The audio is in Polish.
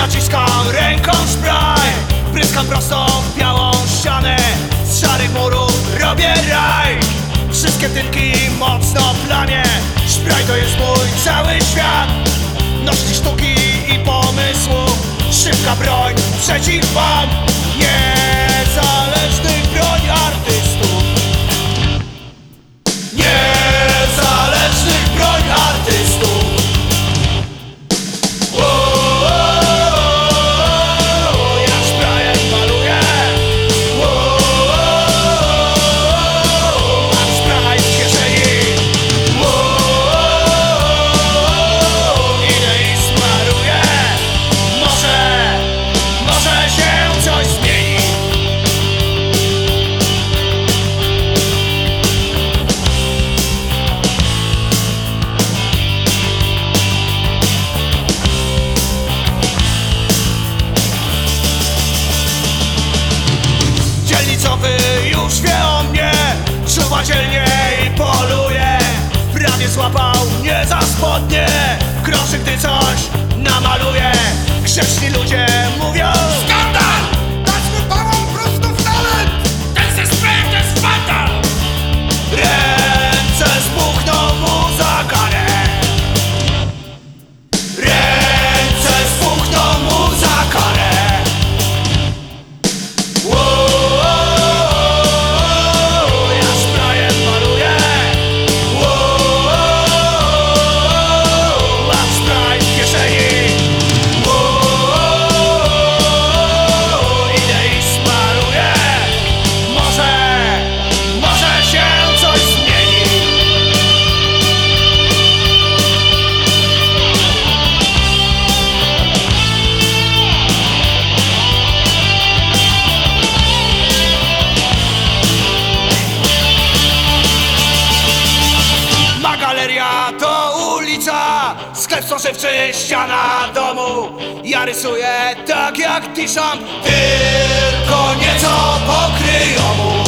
Naciskam ręką spray, pryskam prosto w białą ścianę. Z szarych murów robię raj, wszystkie tynki mocno plamię. Szpraj to jest mój cały świat, nośnik sztuki i pomysłu. Szybka broń przeciw wam, niezależnych broń artystów. Niezależnych broń artystów. Ja szprajem maluję. Mam szpraj w kieszeni. Idę i smaruję. Może się coś zmieni. Dzielnicowy już wie o mnie, czuwa dzielnie i poluje. Prawie złapał mnie za spodnie, groszy gdy coś namaluje. Grzeczni ludzie mówią: Skandal! Dać mu pałą prosto w talent! Ten ze sprayem to jest fatal! ręce spuchną mu za karę. Ręce spuchną mu za karę. Ja szprajem maluję. Mam szpraj w kieszeni. Idę i smaruję. Może się coś zmieni. Ma galeria to ulica, sklep spożywczy, ściana domu. Ja rysuję tak jak Duchamp, tylko nieco pokryjomu.